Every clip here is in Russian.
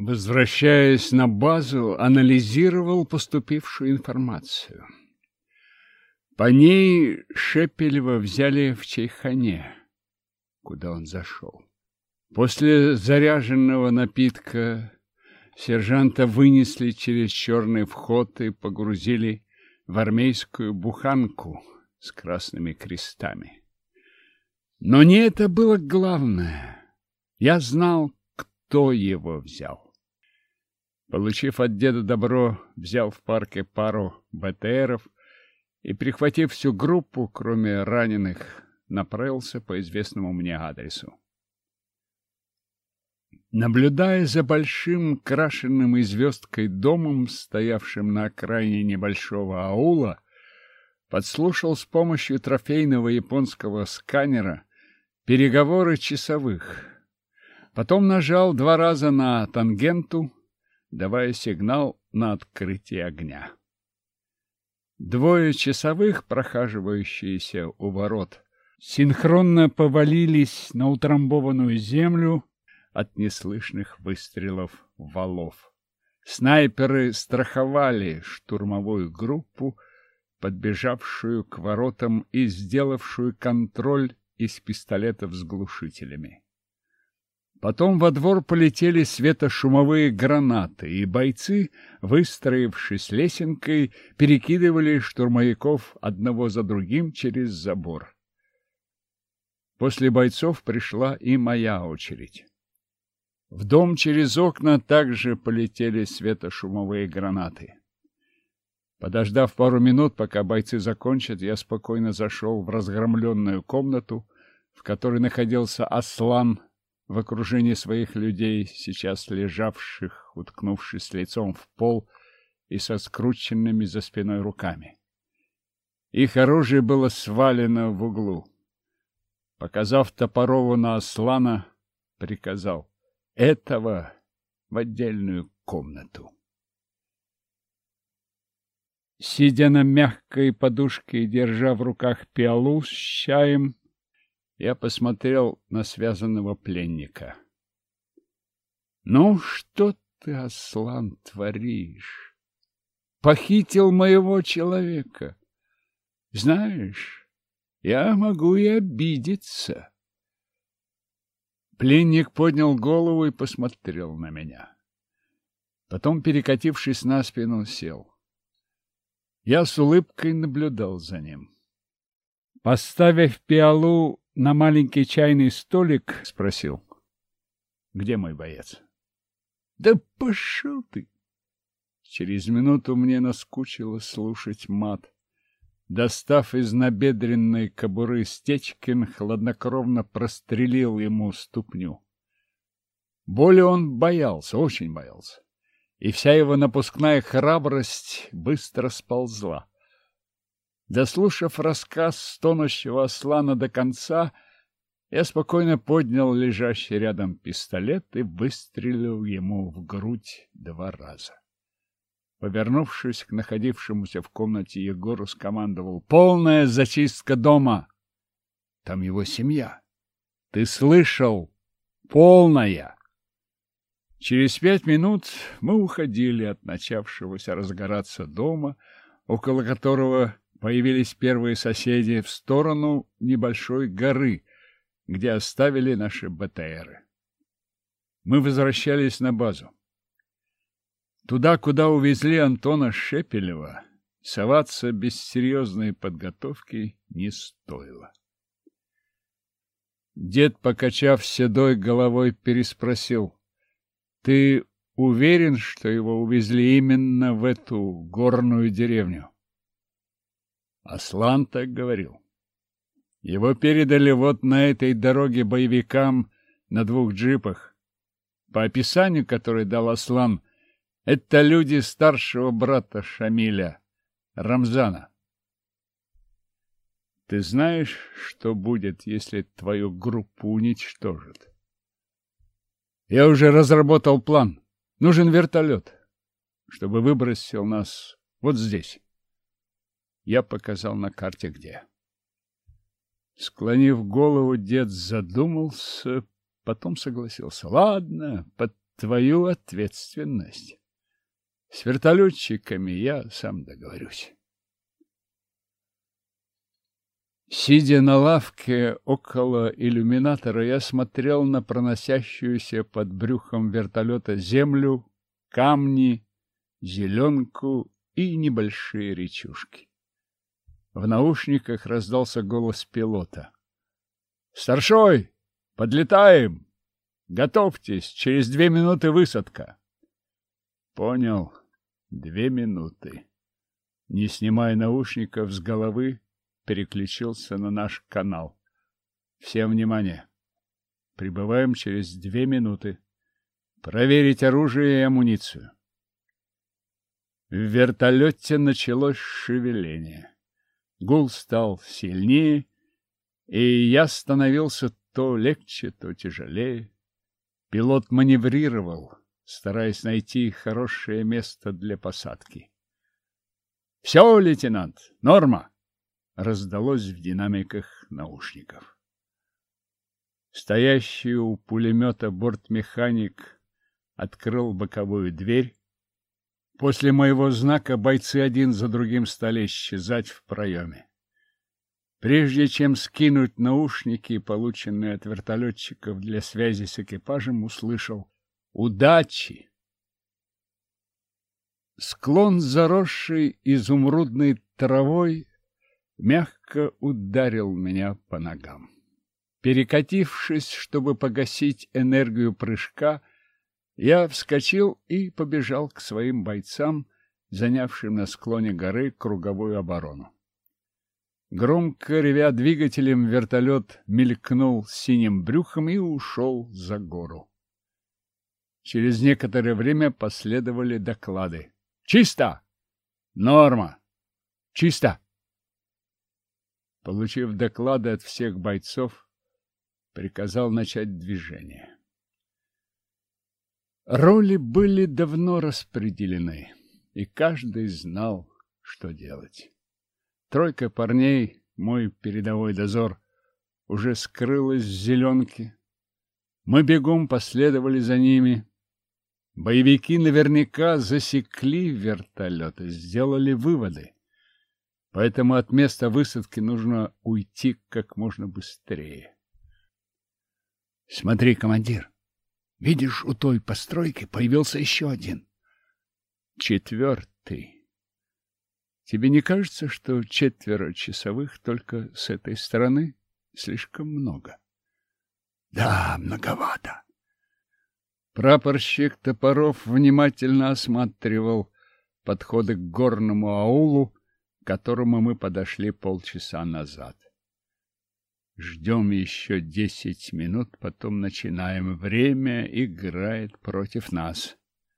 Возвращаясь на базу, анализировал поступившую информацию. По ней Шепелева взяли в чайхане, куда он зашел. После заряженного напитка сержанта вынесли через черный вход и погрузили в армейскую буханку с красными крестами. Но не это было главное. Я знал, кто его взял. Получив от деда добро, взял в парке пару БТРов и, прихватив всю группу, кроме раненых, направился по известному мне адресу. Наблюдая за большим крашенным и звездкой домом, стоявшим на окраине небольшого аула, подслушал с помощью трофейного японского сканера переговоры часовых. Потом нажал 2 раза на тангенту, давая сигнал на открытие огня. 2 часовых, прохаживающиеся у ворот, синхронно повалились на утрамбованную землю от неслышных выстрелов валов. Снайперы страховали штурмовую группу, подбежавшую к воротам и сделавшую контроль из пистолетов с глушителями. Потом во двор полетели светошумовые гранаты, и бойцы, выстроившись лесенкой, перекидывали штурмовиков одного за другим через забор. После бойцов пришла и моя очередь. В дом через окна также полетели светошумовые гранаты. Подождав пару минут, пока бойцы закончат, я спокойно зашел в разгромленную комнату, в которой находился Аслан, в окружении своих людей, сейчас лежавших, уткнувшись лицом в пол и со скрученными за спиной руками. Их оружие было свалено в углу. Показав Топорову на Аслана, приказал: этого в отдельную комнату. Сидя на мягкой подушке и держа в руках пиалу с чаем, я посмотрел на связанного пленника. — Ну, что ты, Аслан, творишь? Похитил моего человека. Знаешь, я могу и обидеться. Пленник поднял голову и посмотрел на меня. Потом, перекатившись на спину, сел. Я с улыбкой наблюдал за ним. Поставив пиалу на маленький чайный столик, спросил: — Где мой боец? — Да пошел ты! Через минуту мне наскучило слушать мат. Достав из набедренной кобуры Стечкин, хладнокровно прострелил ему ступню. Боли он боялся, очень боялся, и вся его напускная храбрость быстро сползла. Дослушав рассказ стонущего Аслана до конца, я спокойно поднял лежащий рядом пистолет и выстрелил ему в грудь 2 раза. Повернувшись к находившемуся в комнате Егору, скомандовал: «Полная зачистка дома! Там его семья! Ты слышал? Полная!» Через 5 минут мы уходили от начавшегося разгораться дома, около которого появились первые соседи, в сторону небольшой горы, где оставили наши БТРы. Мы возвращались на базу. Туда, куда увезли Антона Шепелева, соваться без серьезной подготовки не стоило. Дед, покачав седой головой, переспросил: — Ты уверен, что его увезли именно в эту горную деревню? Аслан так говорил. Его передали вот на этой дороге боевикам на 2 джипах. По описанию, которое дал Аслан, это люди старшего брата Шамиля, Рамзана. Ты знаешь, что будет, если твою группу уничтожат? Я уже разработал план. Нужен вертолет, чтобы выбросил нас вот здесь. Я показал на карте, где. Склонив голову, дед задумался, потом согласился. Ладно, твою ответственность. С вертолетчиками я сам договорюсь. Сидя на лавке около иллюминатора, я смотрел на проносящуюся под брюхом вертолета землю, камни, зеленку и небольшие речушки. В наушниках раздался голос пилота. «Старшой, подлетаем! Готовьтесь, через 2 минуты высадка!» Понял, 2 минуты. Не снимая наушников с головы, переключился на наш канал. Всем внимание! Прибываем через 2 минуты. Проверить оружие и амуницию. В вертолете началось шевеление. Гул стал сильнее, и я становился то легче, то тяжелее. Пилот маневрировал, стараясь найти хорошее место для посадки. — Все, лейтенант, норма! — раздалось в динамиках наушников. Стоящий у пулемета бортмеханик открыл боковую дверь. После моего знака бойцы один за другим стали исчезать в проеме. Прежде чем скинуть наушники, полученные от вертолетчиков для связи с экипажем, услышал «Удачи!». Склон, заросший изумрудной травой, мягко ударил меня по ногам. Перекатившись, чтобы погасить энергию прыжка, я вскочил и побежал к своим бойцам, занявшим на склоне горы круговую оборону. Громко ревя двигателем, вертолет мелькнул синим брюхом и ушел за гору. Через некоторое время последовали доклады. «Чисто! Норма! Чисто!» Получив доклады от всех бойцов, приказал начать движение. Роли были давно распределены, и каждый знал, что делать. Тройка парней, мой передовой дозор, уже скрылась в зеленке. Мы бегом последовали за ними. Боевики наверняка засекли вертолет и сделали выводы. Поэтому от места высадки нужно уйти как можно быстрее. Смотри, командир, видишь, у той постройки появился еще один. 4-й. Тебе не кажется, что 4 часовых только с этой стороны слишком много? Да, многовато. Прапорщик Топоров внимательно осматривал подходы к горному аулу, к которому мы подошли полчаса назад. Ждем еще 10 минут, потом начинаем. Время играет против нас.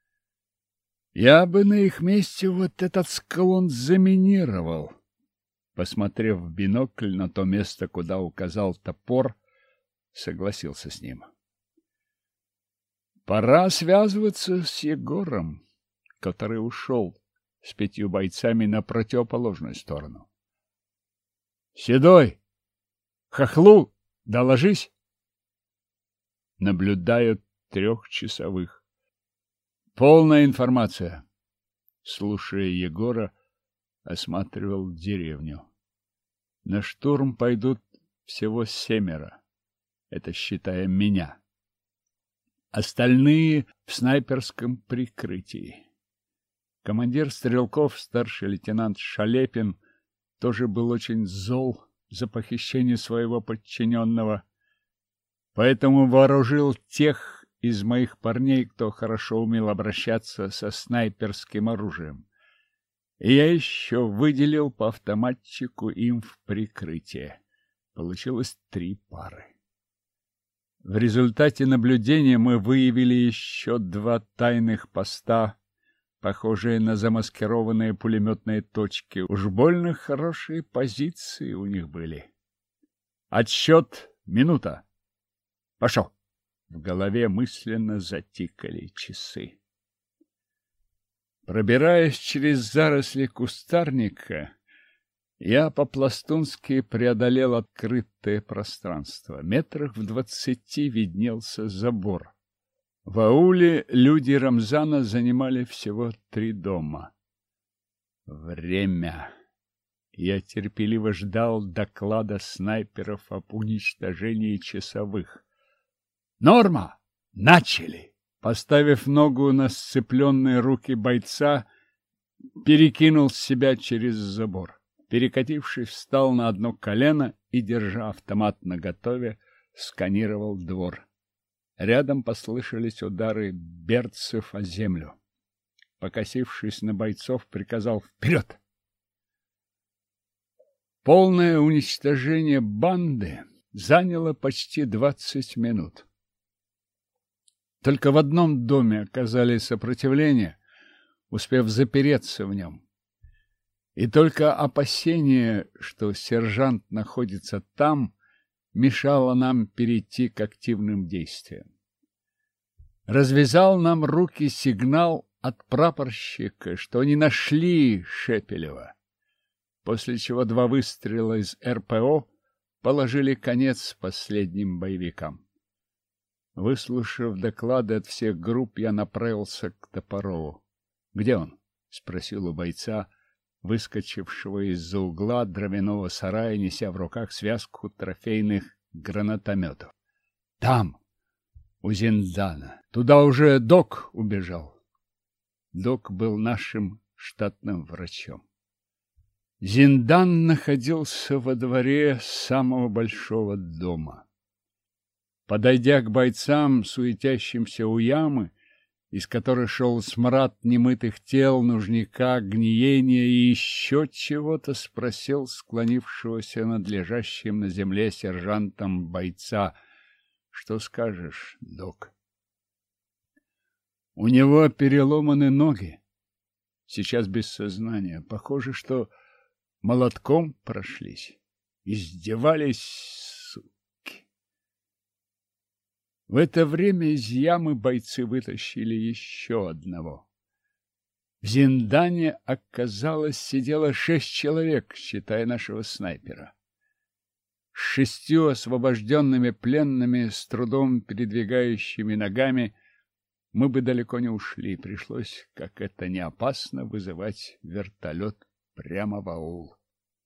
Я бы на их месте вот этот склон заминировал. Посмотрев в бинокль на то место, куда указал топор, согласился с ним. Пора связываться с Егором, который ушел с 5 бойцами на противоположную сторону. Седой! Хохлу, доложись. Наблюдают 3 часовых. Полная информация. Слушая Егора, осматривал деревню. На штурм пойдут всего 7. Это считая меня. Остальные в снайперском прикрытии. Командир стрелков, старший лейтенант Шалепин, тоже был очень зол за похищение своего подчиненного, поэтому вооружил тех из моих парней, кто хорошо умел обращаться со снайперским оружием. И я еще выделил по автоматчику им в прикрытие. Получилось 3 пары. В результате наблюдения мы выявили еще 2 тайных поста, похожие на замаскированные пулеметные точки. Уж больно хорошие позиции у них были. Отсчет минута. Пошел. В голове мысленно затикали часы. Пробираясь через заросли кустарника, я по-пластунски преодолел открытое пространство. Метрах в 20 виднелся забор. В ауле люди Рамзана занимали всего 3 дома. Время. Я терпеливо ждал доклада снайперов об уничтожении часовых. «Норма! Начали!» Поставив ногу на сцепленные руки бойца, перекинул себя через забор. Перекатившись, встал на одно колено и, держа автомат наготове, сканировал двор. Рядом послышались удары берцев о землю. Покосившись на бойцов, приказал «Вперед!». Полное уничтожение банды заняло почти 20 минут. Только в одном доме оказали сопротивление, успев запереться в нем. И только опасение, что сержант находится там, мешало нам перейти к активным действиям. Развязал нам руки сигнал от прапорщика, что они нашли Шепелева, после чего 2 выстрела из РПО положили конец последним боевикам. Выслушав доклады от всех групп, я направился к Топорову. «Где он?» — спросил у бойца, выскочившего из-за угла дровяного сарая, неся в руках связку трофейных гранатометов. «Там, у Зиндана. Туда уже док убежал». Док был нашим штатным врачом. Зиндан находился во дворе самого большого дома. Подойдя к бойцам, суетящимся у ямы, из которой шел смрад немытых тел, нужника, гниения и еще чего-то, спросил склонившегося над лежащим на земле сержантом бойца: «Что скажешь, док?» «У него переломаны ноги. Сейчас без сознания. Похоже, что молотком прошлись. Издевались, суки». В это время из ямы бойцы вытащили еще одного. В Зиндане, оказалось, сидело 6 человек, считая нашего снайпера. С 6 освобожденными пленными, с трудом передвигающими ногами, мы бы далеко не ушли. Пришлось, как это не опасно, вызывать вертолет прямо в аул.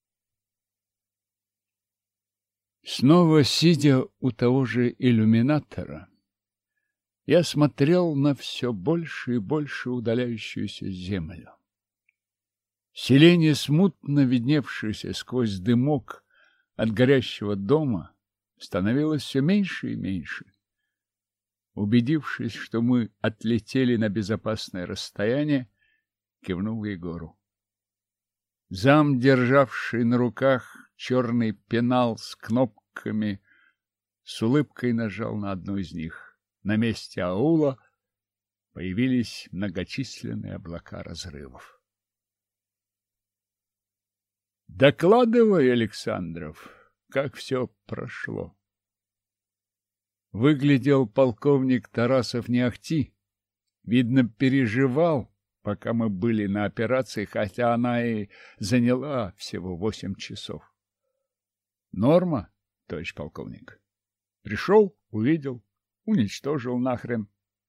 Снова сидя у того же иллюминатора, я смотрел на все больше и больше удаляющуюся землю. Селение, смутно видневшееся сквозь дымок от горящего дома, становилось все меньше и меньше. Убедившись, что мы отлетели на безопасное расстояние, кивнул Егору. Зам, державший на руках черный пенал с кнопками, с улыбкой нажал на одну из них. На месте аула появились многочисленные облака разрывов. «Докладывай, Александров, как все прошло». Выглядел полковник Тарасов не ахти. Видно, переживал, пока мы были на операции, хотя она и заняла всего 8 часов. «Норма, товарищ полковник. Пришел, увидел, уничтожил нахрен».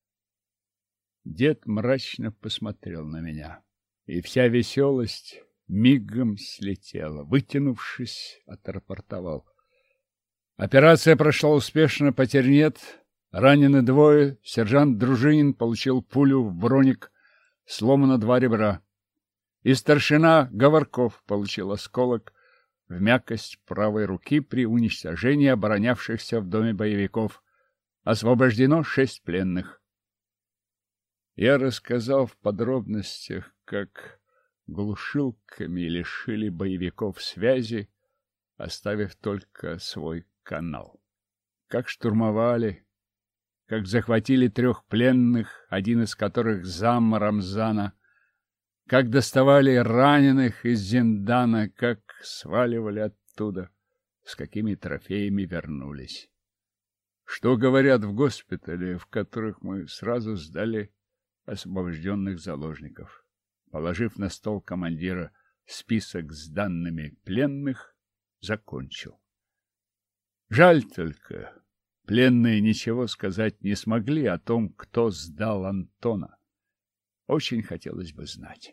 Дед мрачно посмотрел на меня, и вся веселость мигом слетела. Вытянувшись, отрапортовал: «Операция прошла успешно, потерь нет, ранены 2, сержант Дружинин получил пулю в броник, сломано 2 ребра, и старшина Говорков получил осколок в мякость правой руки при уничтожении оборонявшихся в доме боевиков. Освобождено 6 пленных». Я рассказал в подробностях, как глушилками лишили боевиков связи, оставив только свой канал. Как штурмовали, как захватили 3 пленных, один из которых зам Рамзана, как доставали раненых из Зиндана, как сваливали оттуда, с какими трофеями вернулись. Что говорят в госпитале, в которых мы сразу сдали освобожденных заложников. Положив на стол командира список с данными пленных, закончил: «Жаль только, Пленные ничего сказать не смогли о том, кто сдал Антона. Очень хотелось бы знать.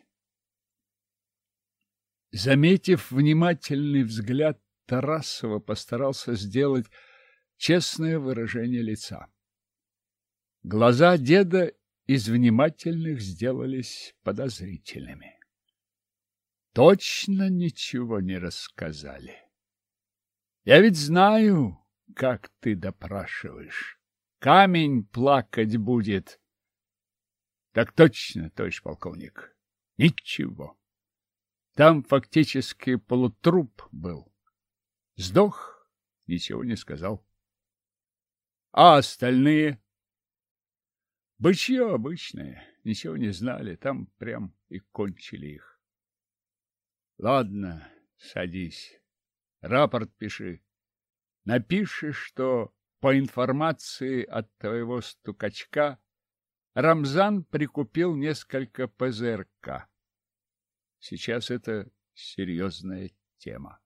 Заметив внимательный взгляд Тарасова, постарался сделать честное выражение лица. Глаза деда из внимательных сделались подозрительными. Точно ничего не рассказали. Я ведь знаю, как ты допрашиваешь. Камень плакать будет. Так точно, товарищ полковник. Ничего. Там фактически полутруп был. Сдох, ничего не сказал. А остальные? Бычье обычное, ничего не знали, там прям и кончили их. Ладно, садись, рапорт пиши. Напишешь, что по информации от твоего стукачка Рамзан прикупил несколько ПЗРК. Сейчас это серьезная тема.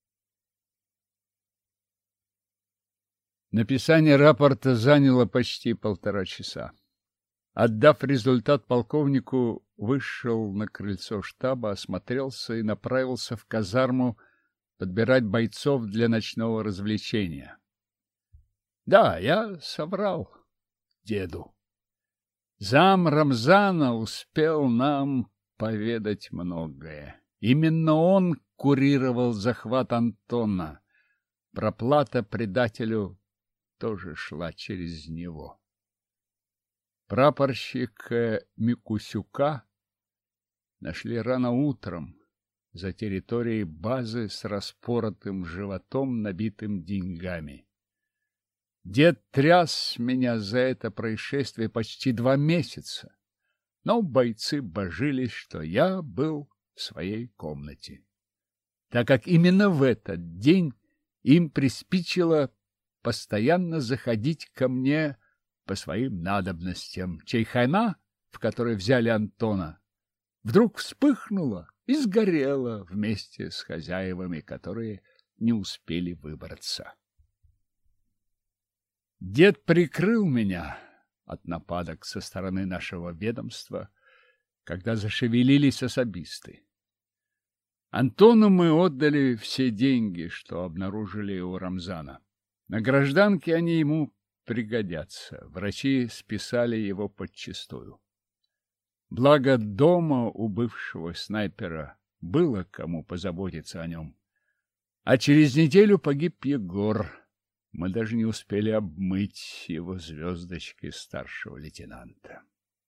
Написание рапорта заняло почти 1,5 часа. Отдав результат полковнику, вышел на крыльцо штаба, осмотрелся и направился в казарму подбирать бойцов для ночного развлечения. Да, я соврал деду. Зам Рамзана успел нам поведать многое. Именно он курировал захват Антона. Проплата предателю тоже шла через него. Прапорщика Микусюка нашли рано утром за территорией базы с распоротым животом, набитым деньгами. Дед тряс меня за это происшествие почти 2 месяца, но бойцы божились, что я был в своей комнате, так как именно в этот день им приспичило постоянно заходить ко мне по своим надобностям. Чайхана, в которой взяли Антона, вдруг вспыхнула и сгорела вместе с хозяевами, которые не успели выбраться. Дед прикрыл меня от нападок со стороны нашего ведомства, когда зашевелились особисты. Антону мы отдали все деньги, что обнаружили у Рамзана. На гражданке они ему пригодятся. Врачи списали его подчистую. Благо дома у бывшего снайпера было кому позаботиться о нем. А через неделю погиб Егор. Мы даже не успели обмыть его звездочки старшего лейтенанта.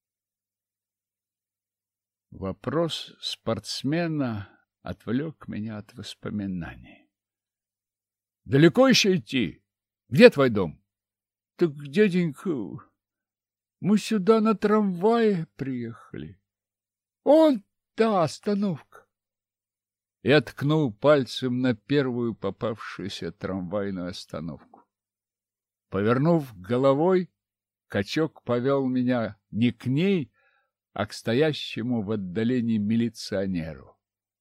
Вопрос спортсмена отвлек меня от воспоминаний. — Далеко еще идти? Где твой дом? — Так, дяденька, мы сюда на трамвае приехали. Вон та остановка. Я ткнул пальцем на первую попавшуюся трамвайную остановку. Повернув головой, качок повел меня не к ней, а к стоящему в отдалении милиционеру.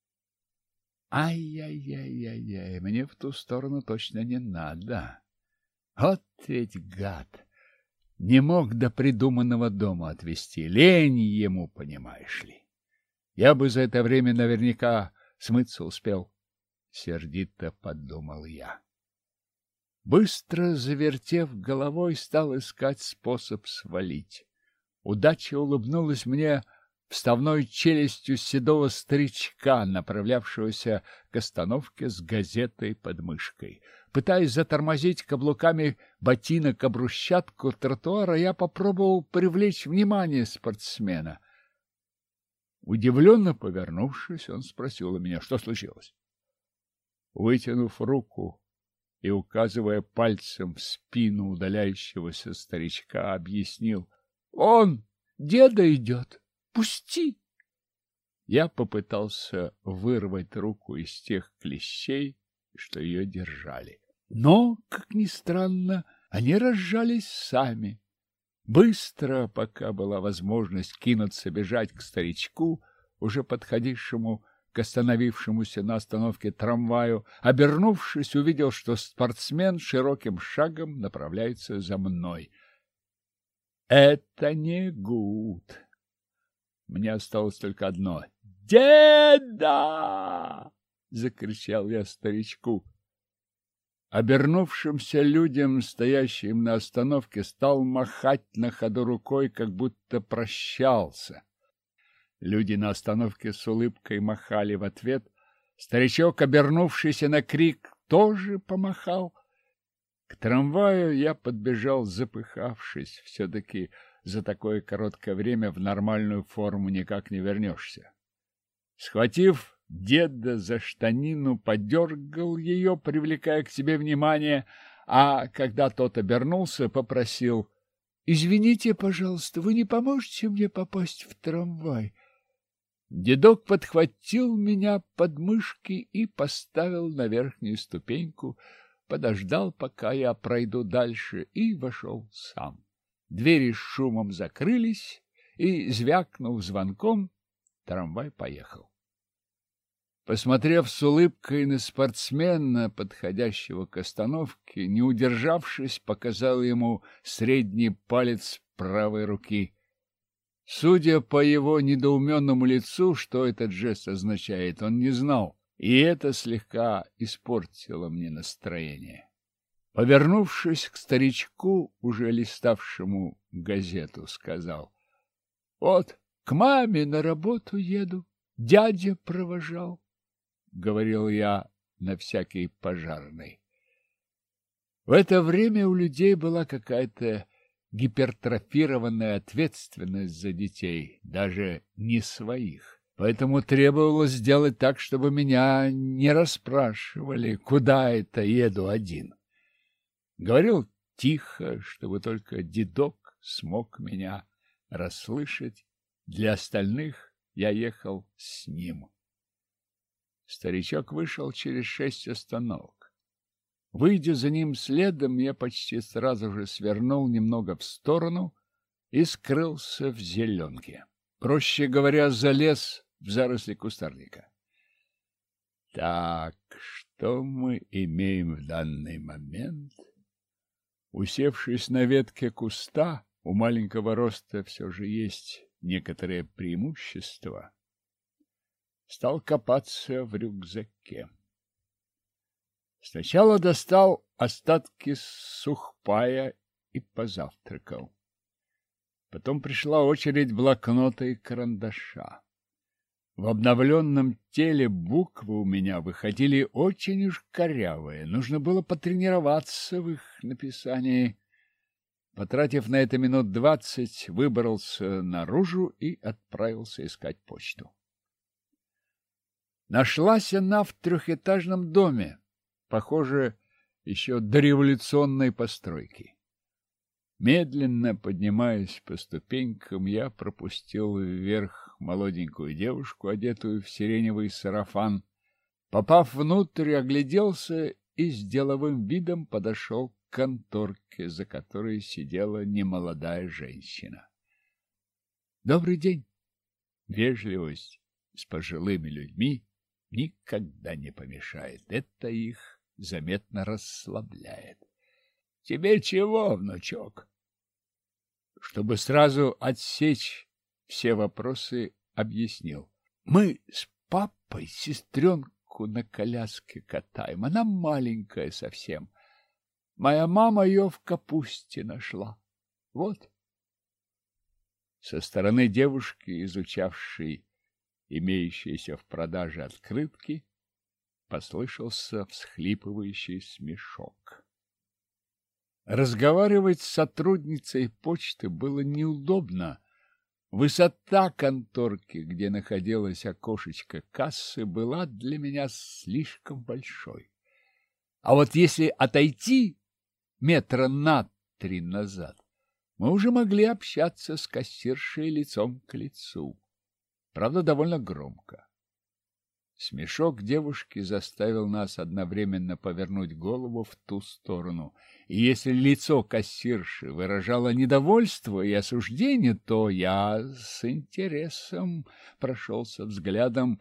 Ай-яй-яй-яй-яй, мне в ту сторону точно не надо. Вот ведь гад! Не мог до придуманного дома отвезти. Лень ему, понимаешь ли. Я бы за это время наверняка смыться успел. Сердито подумал я. Быстро завертев головой, стал искать способ свалить. Удача улыбнулась мне вставной челюстью седого старичка, направлявшегося к остановке с газетой под мышкой. Пытаясь затормозить каблуками ботинок об брусчатку тротуара, я попробовал привлечь внимание спортсмена. Удивленно повернувшись, он спросил у меня, что случилось. Вытянув руку и указывая пальцем в спину удаляющегося старичка, объяснил: «Он, деда идет! Пусти!» Я попытался вырвать руку из тех клещей, что ее держали. Но, как ни странно, они разжались сами. Быстро, пока была возможность кинуться бежать к старичку, уже подходившему к остановившемуся на остановке трамваю. Обернувшись, увидел, что спортсмен широким шагом направляется за мной. Это не гуд. Мне осталось только одно. «Деда!» — закричал я старичку. Обернувшимся людям, стоящим на остановке, стал махать на ходу рукой, как будто прощался. Люди на остановке с улыбкой махали в ответ. Старичок, обернувшийся на крик, тоже помахал. К трамваю я подбежал, запыхавшись. Все-таки за такое короткое время в нормальную форму никак не вернешься. Схватив деда за штанину, подергал ее, привлекая к себе внимание, а когда тот обернулся, попросил: «Извините, пожалуйста, вы не поможете мне попасть в трамвай?» Дедок подхватил меня под мышки и поставил на верхнюю ступеньку, подождал, пока я пройду дальше, и вошел сам. Двери с шумом закрылись, и, звякнув звонком, трамвай поехал. Посмотрев с улыбкой на спортсмена, подходящего к остановке, не удержавшись, показал ему средний палец правой руки. Судя по его недоуменному лицу, что этот жест означает, он не знал, и это слегка испортило мне настроение. Повернувшись к старичку, уже листавшему газету, сказал: «Вот, к маме на работу еду, дядя провожал», — говорил я на всякий пожарный. В это время у людей была какая-то гипертрофированная ответственность за детей, даже не своих. Поэтому требовалось сделать так, чтобы меня не расспрашивали, куда это еду один. Говорил тихо, чтобы только дедок смог меня расслышать. Для остальных я ехал с ним. Старичок вышел через 6 остановок. Выйдя за ним следом, я почти сразу же свернул немного в сторону и скрылся в зеленке. Проще говоря, залез в заросли кустарника. Так, что мы имеем в данный момент? Усевшись на ветке куста, у маленького роста все же есть некоторые преимущества. Стал копаться в рюкзаке. Сначала достал остатки сухпая и позавтракал. Потом пришла очередь блокнота и карандаша. В обновленном теле буквы у меня выходили очень уж корявые. Нужно было потренироваться в их написании. Потратив на это минут 20, выбрался наружу и отправился искать почту. Нашлась она в 3-этажном доме, похоже, еще дореволюционной постройки. Медленно поднимаясь по ступенькам, я пропустил вверх молоденькую девушку, одетую в сиреневый сарафан. Попав внутрь, огляделся и с деловым видом подошел к конторке, за которой сидела немолодая женщина. Добрый день! Вежливость с пожилыми людьми никогда не помешает. Это их заметно расслабляет. Тебе чего, внучок? Чтобы сразу отсечь все вопросы, объяснил. Мы с папой сестренку на коляске катаем. Она маленькая совсем. Моя мама ее в капусте нашла. Вот. Со стороны девушки, изучавшей имеющиеся в продаже открытки, послышался всхлипывающий смешок. Разговаривать с сотрудницей почты было неудобно. Высота конторки, где находилось окошечко кассы, была для меня слишком большой. А вот если отойти метра на 3 назад, мы уже могли общаться с кассиршей лицом к лицу. Правда, довольно громко. Смешок девушки заставил нас одновременно повернуть голову в ту сторону. И если лицо кассирши выражало недовольство и осуждение, то я с интересом прошелся взглядом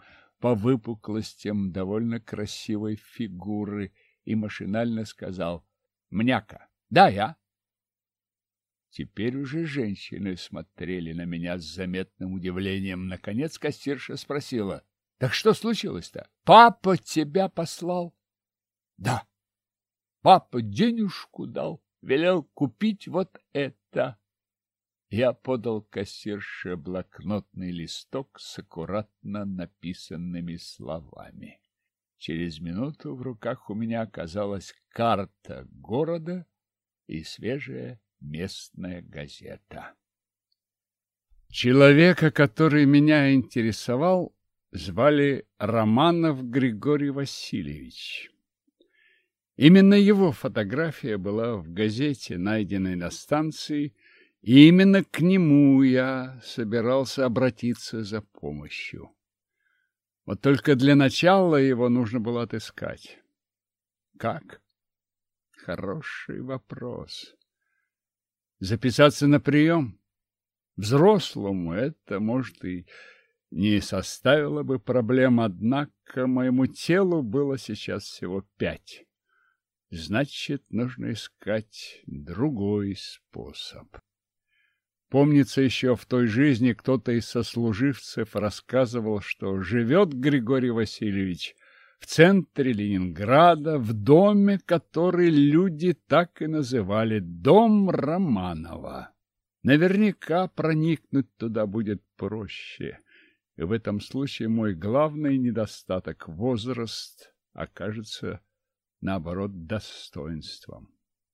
по выпуклостям довольно красивой фигуры и машинально сказал: «Мняка». «Да, я». Теперь уже женщины смотрели на меня с заметным удивлением. Наконец кассирша спросила: «Так что случилось-то? Папа тебя послал?» «Да, папа денежку дал, велел купить вот это». Я подал кассирше блокнотный листок с аккуратно написанными словами. Через минуту в руках у меня оказалась карта города и свежая местная газета. Человека, который меня интересовал, звали Романов Григорий Васильевич. Именно его фотография была в газете, найденной на станции, и именно к нему я собирался обратиться за помощью. Вот только для начала его нужно было отыскать. Как? Хороший вопрос. Записаться на прием? Взрослому это, может, и не составило бы проблем, однако моему телу было сейчас всего 5. Значит, нужно искать другой способ. Помнится, еще в той жизни кто-то из сослуживцев рассказывал, что живет Григорий Васильевич в центре Ленинграда, в доме, который люди так и называли «Дом Романова». Наверняка проникнуть туда будет проще, и в этом случае мой главный недостаток — возраст — окажется, наоборот, достоинством.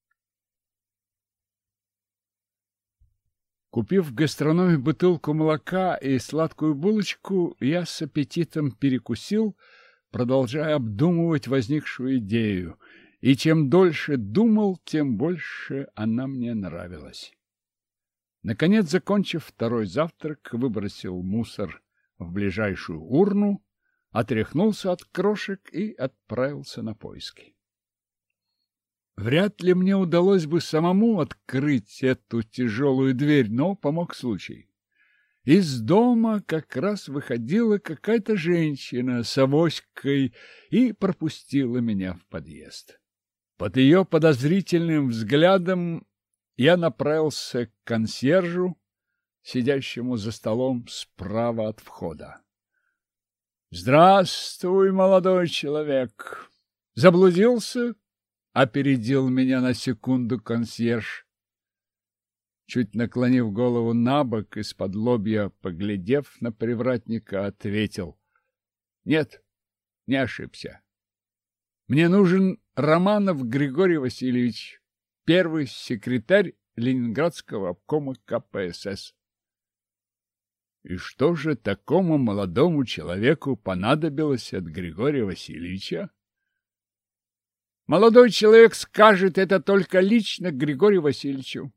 Купив в гастрономе бутылку молока и сладкую булочку, я с аппетитом перекусил, продолжая обдумывать возникшую идею, и чем дольше думал, тем больше она мне нравилась. Наконец, закончив второй завтрак, выбросил мусор в ближайшую урну, отряхнулся от крошек и отправился на поиски. Вряд ли мне удалось бы самому открыть эту тяжелую дверь, но помог случай. Из дома как раз выходила какая-то женщина с авоськой и пропустила меня в подъезд. Под ее подозрительным взглядом я направился к консьержу, сидящему за столом справа от входа. «Здравствуй, молодой человек! Заблудился?» — опередил меня на секунду консьерж. Чуть наклонив голову набок, исподлобья поглядев на привратника, ответил: «Нет, не ошибся. Мне нужен Романов Григорий Васильевич, первый секретарь Ленинградского обкома КПСС». И что же такому молодому человеку понадобилось от Григория Васильевича? Молодой человек скажет это только лично Григорию Васильевичу.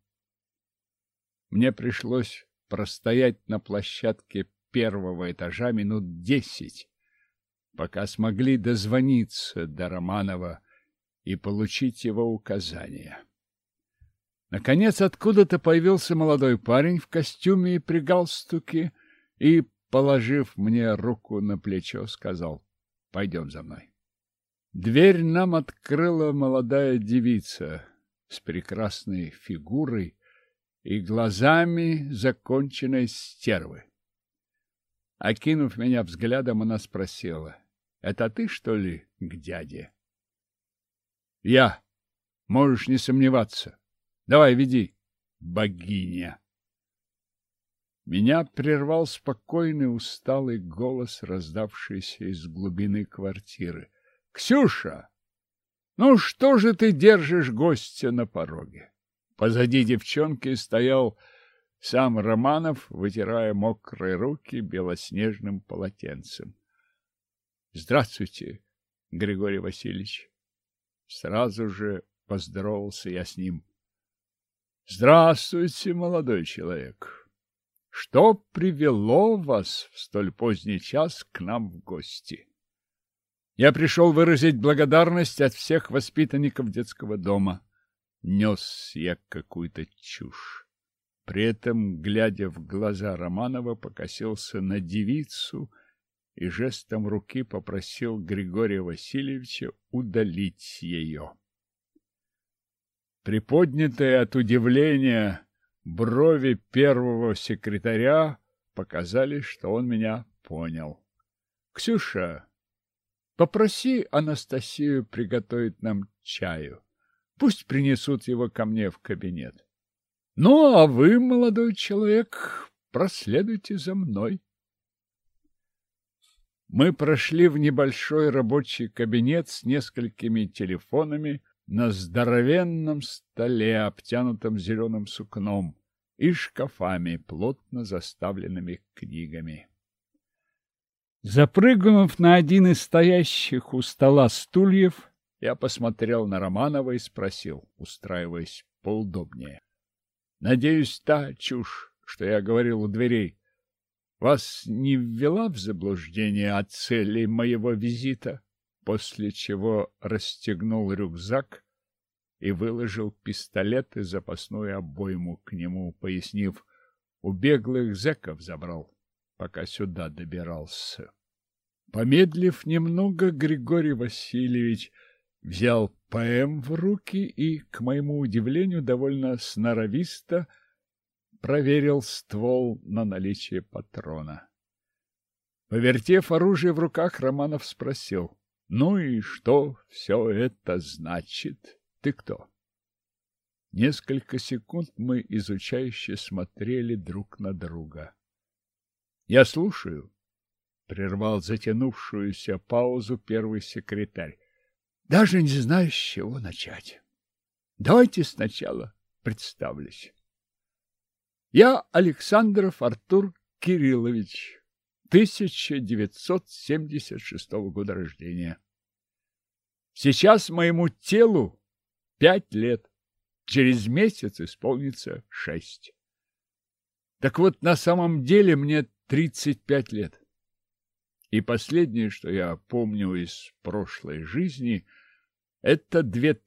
Мне пришлось простоять на площадке первого этажа минут 10, пока смогли дозвониться до Романова и получить его указания. Наконец, откуда-то появился молодой парень в костюме и при галстуке и, положив мне руку на плечо, сказал: «Пойдем за мной». Дверь нам открыла молодая девица с прекрасной фигурой и глазами законченной стервы. Окинув меня взглядом, она спросила: «Это ты, что ли, к дяде?» «Я. Можешь не сомневаться. Давай, веди, богиня». Меня прервал спокойный, усталый голос, раздавшийся из глубины квартиры. «Ксюша, ну что же ты держишь гостя на пороге?» Позади девчонки стоял сам Романов, вытирая мокрые руки белоснежным полотенцем. «Здравствуйте, Григорий Васильевич!» Сразу же поздоровался я с ним. «Здравствуйте, молодой человек! Что привело вас в столь поздний час к нам в гости?» «Я пришел выразить благодарность от всех воспитанников детского дома». Нес я какую-то чушь. При этом, глядя в глаза Романова, покосился на девицу и жестом руки попросил Григория Васильевича удалить ее. Приподнятые от удивления брови первого секретаря показали, что он меня понял. — Ксюша, попроси Анастасию приготовить нам чаю. Пусть принесут его ко мне в кабинет. Ну, а вы, молодой человек, проследуйте за мной. Мы прошли в небольшой рабочий кабинет с несколькими телефонами на здоровенном столе, обтянутом зеленым сукном, и шкафами, плотно заставленными книгами. Запрыгнув на один из стоящих у стола стульев, я посмотрел на Романова и спросил, устраиваясь поудобнее. — Надеюсь, та чушь, что я говорил у дверей, вас не ввела в заблуждение о цели моего визита? После чего расстегнул рюкзак и выложил пистолет и запасную обойму к нему, пояснив, у беглых зэков забрал, пока сюда добирался. Помедлив немного, Григорий Васильевич взял ПМ в руки и, к моему удивлению, довольно сноровисто проверил ствол на наличие патрона. Повертев оружие в руках, Романов спросил: — Ну и что все это значит? Ты кто? Несколько секунд мы изучающе смотрели друг на друга. — Я слушаю, — прервал затянувшуюся паузу первый секретарь. — Даже не знаю, с чего начать. Давайте сначала представлюсь. Я Александров Артур Кириллович, 1976 года рождения. Сейчас моему телу 5 лет, через месяц исполнится 6. Так вот, на самом деле мне 35 лет. И последнее, что я помню из прошлой жизни, это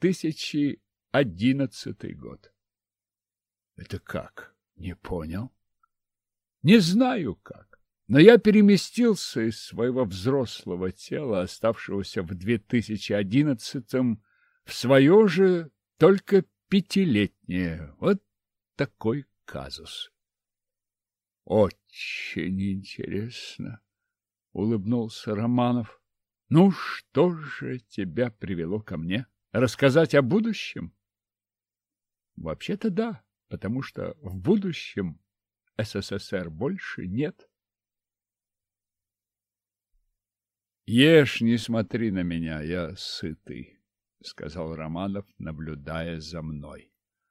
2011 год. Это как? Не понял. Не знаю как, но я переместился из своего взрослого тела, оставшегося в 2011-м, в свое же, только 5-летнее. Вот такой казус. Очень интересно, улыбнулся Романов. Ну, что же тебя привело ко мне? Рассказать о будущем? Вообще-то да. Потому что в будущем СССР больше нет. Ешь, не смотри на меня, я сытый, — сказал Романов, наблюдая за мной.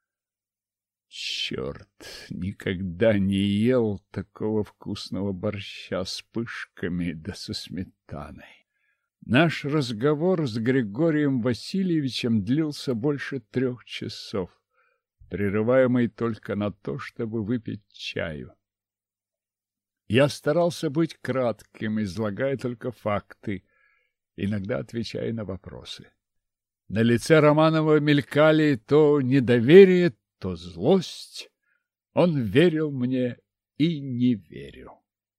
Черт, никогда не ел такого вкусного борща с пышками да со сметаной. Наш разговор с Григорием Васильевичем длился больше 3 часов. Прерываемый только на то, чтобы выпить чаю. Я старался быть кратким, излагая только факты, иногда отвечая на вопросы. На лице Романова мелькали то недоверие, то злость. Он верил мне и не верил.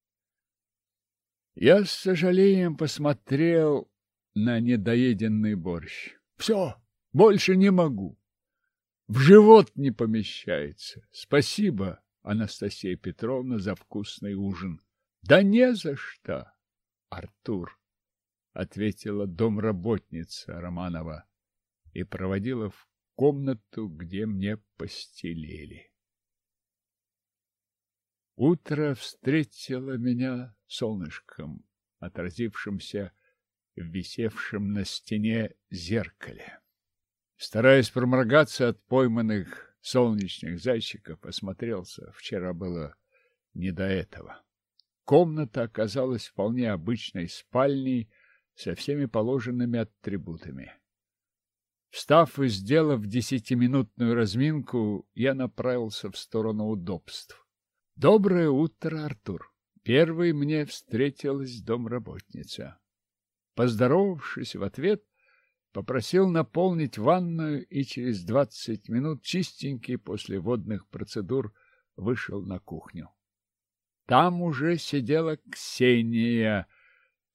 Я с сожалением посмотрел на недоеденный борщ. Все, больше не могу. В живот не помещается. Спасибо, Анастасия Петровна, за вкусный ужин. Да не за что, Артур, ответила домработница Романова и проводила в комнату, где мне постелили. Утро встретило меня солнышком, отразившимся в висевшем на стене зеркале. Стараясь проморгаться от пойманных солнечных зайчиков, осмотрелся. Вчера было не до этого. Комната оказалась вполне обычной спальней со всеми положенными атрибутами. Встав и сделав 10-минутную разминку, я направился в сторону удобств. «Доброе утро, Артур!» Первой мне встретилась домработница. Поздоровавшись в ответ, попросил наполнить ванную и через 20 минут, чистенький после водных процедур, вышел на кухню. Там уже сидела Ксения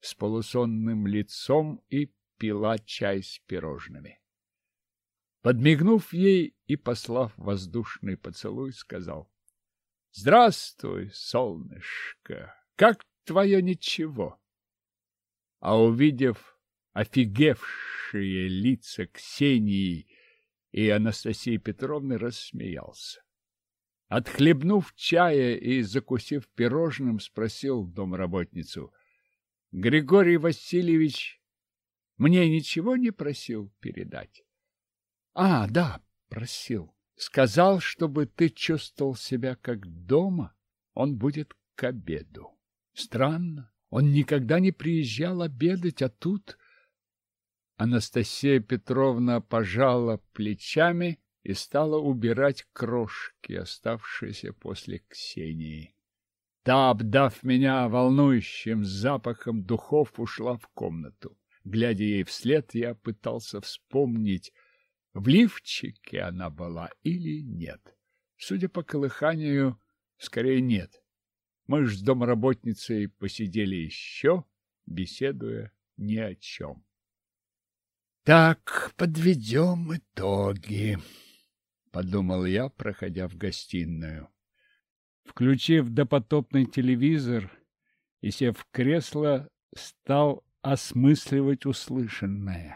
с полусонным лицом и пила чай с пирожными. Подмигнув ей и послав воздушный поцелуй, сказал: «Здравствуй, солнышко! Как твое ничего?» А увидев офигевшие лица Ксении и Анастасии Петровны, рассмеялся. Отхлебнув чая и закусив пирожным, спросил домработницу: «Григорий Васильевич мне ничего не просил передать?» Да, просил. Сказал, чтобы ты чувствовал себя как дома. Он будет к обеду. Странно, он никогда не приезжал обедать, а тут...» Анастасия Петровна пожала плечами и стала убирать крошки, оставшиеся после Ксении. Та, обдав меня волнующим запахом духов, ушла в комнату. Глядя ей вслед, я пытался вспомнить, в лифчике она была или нет. Судя по колыханию, скорее нет. Мы ж с домработницей посидели еще, беседуя ни о чем. «Так, подведем итоги», — подумал я, проходя в гостиную. Включив допотопный телевизор и, сев в кресло, стал осмысливать услышанное.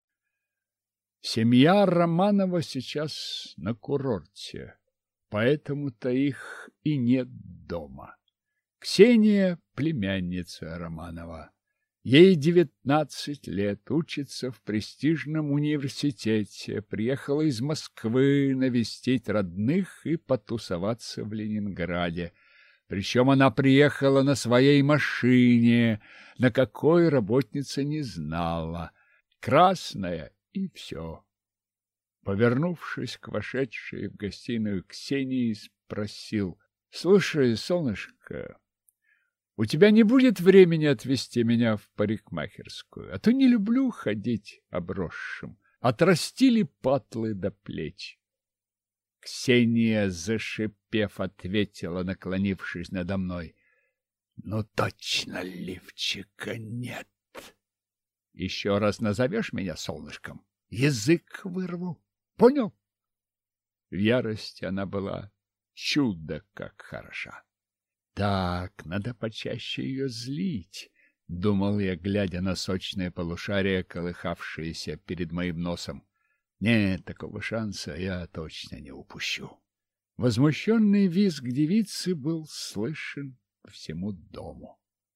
Семья Романова сейчас на курорте, поэтому-то их и нет дома. Ксения — племянница Романова. Ей 19 лет, учится в престижном университете, приехала из Москвы навестить родных и потусоваться в Ленинграде. Причем она приехала на своей машине, на какой работница не знала. Красная и все. Повернувшись к вошедшей в гостиную Ксении, спросил: «Слушай, солнышко, у тебя не будет времени отвезти меня в парикмахерскую? А то не люблю ходить обросшим. Отрастили патлы до плеч». Ксения, зашипев, ответила, наклонившись надо мной: «Ну точно лифчика нет. Еще раз назовешь меня солнышком, язык вырву. Понял?» В ярости она была чудо как хороша. «Так, надо почаще ее злить», — думал я, глядя на сочное полушарие, колыхавшееся перед моим носом. «Нет, такого шанса я точно не упущу». Возмущенный визг девицы был слышен по всему дому.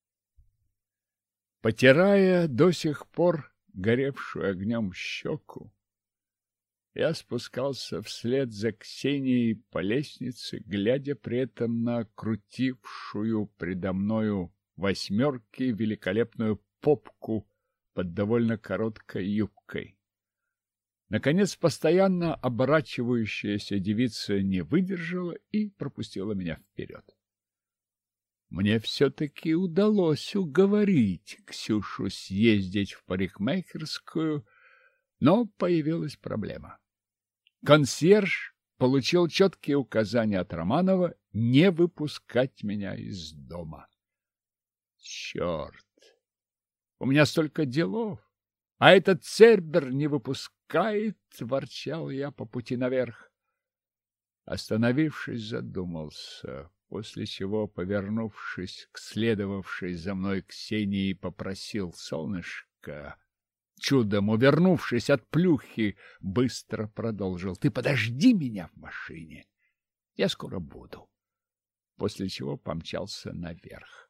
Потирая до сих пор горевшую огнем щеку, я спускался вслед за Ксенией по лестнице, глядя при этом на крутившую предо мною восьмерки великолепную попку под довольно короткой юбкой. Наконец, постоянно оборачивающаяся девица не выдержала и пропустила меня вперед. Мне все-таки удалось уговорить Ксюшу съездить в парикмахерскую, но появилась проблема. Консьерж получил четкие указания от Романова не выпускать меня из дома. Черт! У меня столько делов, а этот Цербер не выпускает, — ворчал я по пути наверх. Остановившись, задумался, после чего, повернувшись к следовавшей за мной Ксении, попросил: «Солнышко». Чудом увернувшись от плюхи, быстро продолжил: «Ты подожди меня в машине, я скоро буду». После чего помчался наверх.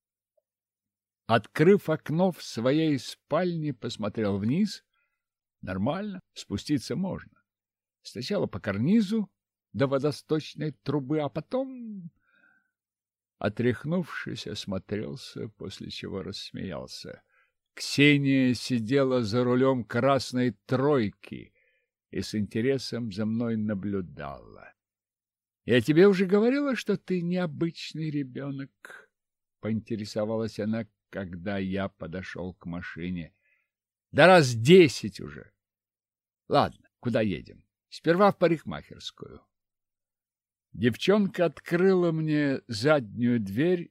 Открыв окно в своей спальне, посмотрел вниз. Нормально, спуститься можно. Сначала по карнизу до водосточной трубы, а потом... Отряхнувшись, осмотрелся, после чего рассмеялся. Ксения сидела за рулем красной тройки и с интересом за мной наблюдала. «Я тебе уже говорила, что ты необычный ребенок», — поинтересовалась она, когда я подошел к машине. «Да раз 10 уже. Ладно, куда едем? Сперва в парикмахерскую». Девчонка открыла мне заднюю дверь,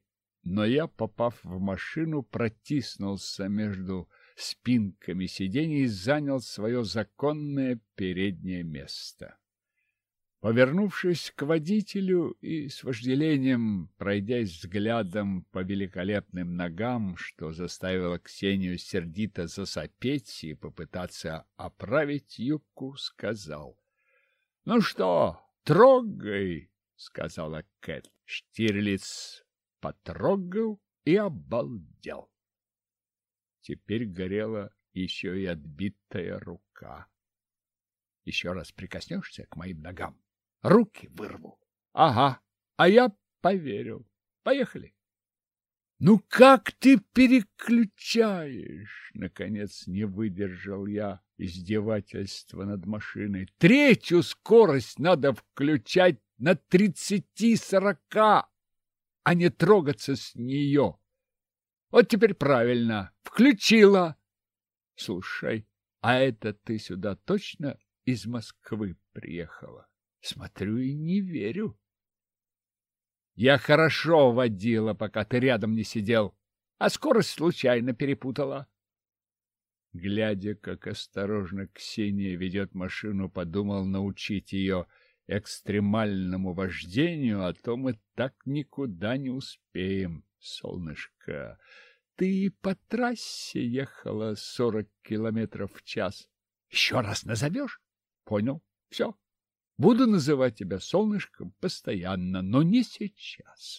но я, попав в машину, протиснулся между спинками сидений и занял свое законное переднее место. Повернувшись к водителю и с вожделением пройдясь взглядом по великолепным ногам, что заставило Ксению сердито засопеть и попытаться оправить юбку, сказал: — Ну что, трогай, — сказала Кэт. Штирлиц потрогал и обалдел. Теперь горела еще и отбитая рука. — Еще раз прикоснешься к моим ногам, руки вырву. — Ага, а я поверил. Поехали. — Ну как ты переключаешь? Наконец не выдержал я издевательства над машиной. Третью скорость надо включать на 30-40, а не трогаться с нее. Вот теперь правильно. Включила. Слушай, а это ты сюда точно из Москвы приехала? Смотрю и не верю. Я хорошо водила, пока ты рядом не сидел, а скорость случайно перепутала. Глядя, как осторожно Ксения ведет машину, подумал научить ее экстремальному вождению, а то мы так никуда не успеем, солнышко. Ты по трассе ехала 40 километров в час. Еще раз назовешь? Понял. Все. Буду называть тебя солнышком постоянно, но не сейчас.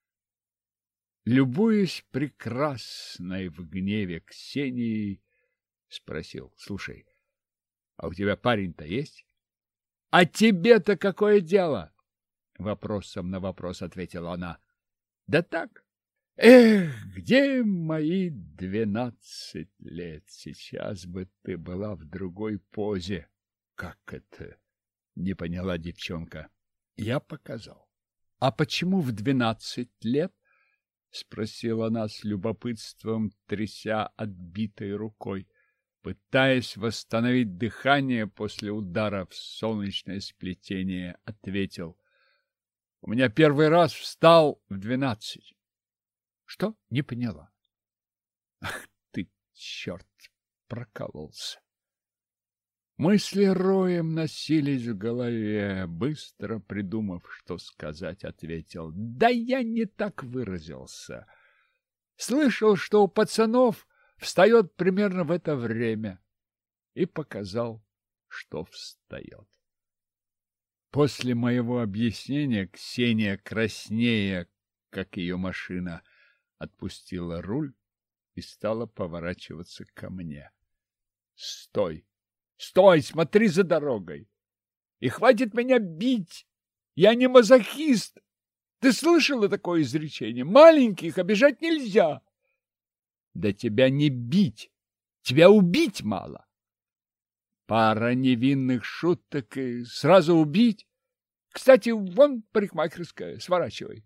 Любуясь прекрасной в гневе Ксенией, спросил: слушай, а у тебя парень-то есть? А тебе-то какое дело? Вопросом на вопрос ответила она. Да так. Эх, где мои 12 лет? Сейчас бы ты была в другой позе. Как это? Не поняла девчонка. Я показал. А почему в 12 лет? Спросила она с любопытством, тряся отбитой рукой. Пытаясь восстановить дыхание после удара в солнечное сплетение, ответил: у меня первый раз встал в 12. Что? Не поняла. Ах ты, черт, прокололся. Мысли роем носились в голове. Быстро придумав, что сказать, ответил: да я не так выразился. Слышал, что у пацанов встает примерно в это время. И показал, что встает. После моего объяснения Ксения, краснея, как ее машина, отпустила руль и стала поворачиваться ко мне. — Стой! Стой! Смотри за дорогой! И хватит меня бить! Я не мазохист! Ты слышала такое изречение? Маленьких обижать нельзя! Да тебя не бить! Тебя убить мало! Пара невинных шуток и сразу убить. Кстати, вон парикмахерская, сворачивай.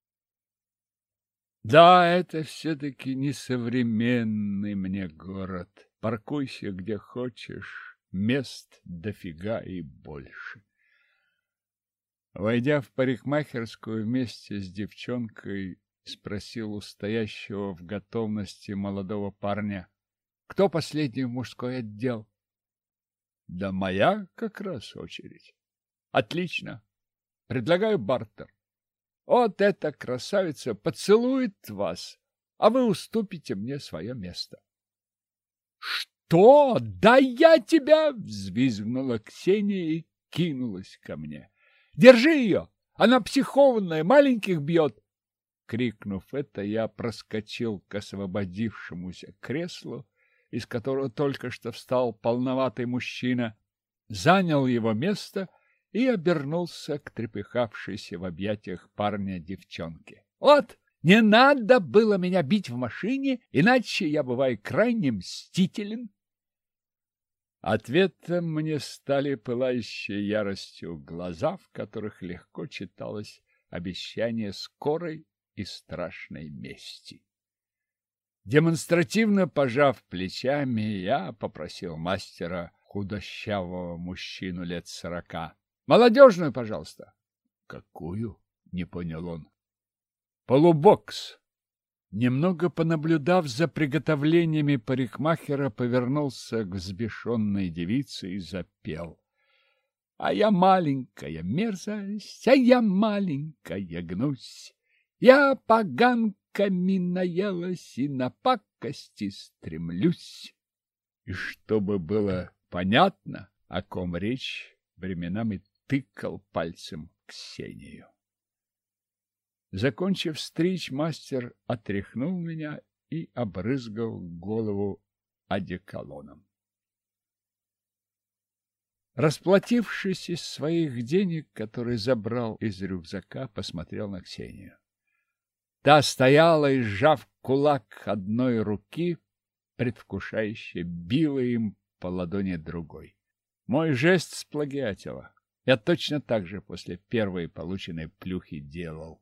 Да, это все-таки несовременный мне город. Паркуйся где хочешь, мест дофига и больше. Войдя в парикмахерскую вместе с девчонкой, спросил у стоящего в готовности молодого парня: кто последний в мужской отдел? Да моя как раз очередь. Отлично. Предлагаю бартер. Вот эта красавица поцелует вас, а вы уступите мне свое место. Что? Да я тебя! Взвизгнула Ксения и кинулась ко мне. Держи ее! Она психованная, маленьких бьет. Крикнув это, я проскочил к освободившемуся креслу, из которого только что встал полноватый мужчина, занял его место и обернулся к трепыхавшейся в объятиях парня девчонке. Вот, не надо было меня бить в машине, иначе я бываю крайне мстителен. Ответом мне стали пылающие яростью глаза, в которых легко читалось обещание скорой и страшной мести. Демонстративно пожав плечами, я попросил мастера, худощавого мужчину лет 40. Молодежную, пожалуйста. Какую? Не понял он. Полубокс. Немного понаблюдав за приготовлениями парикмахера, повернулся к взбешенной девице и запел. А я маленькая мерзость, а я маленькая гнусь. Я поганками наелась и на пакости стремлюсь. И чтобы было понятно, о ком речь, временами тыкал пальцем Ксению. Закончив стричь, мастер отряхнул меня и обрызгал голову одеколоном. Расплатившись из своих денег, которые забрал из рюкзака, посмотрел на Ксению. Та стояла и, сжав кулак одной руки, предвкушающе била им по ладони другой. Мой жест сплагиатила. Я точно так же после первой полученной плюхи делал.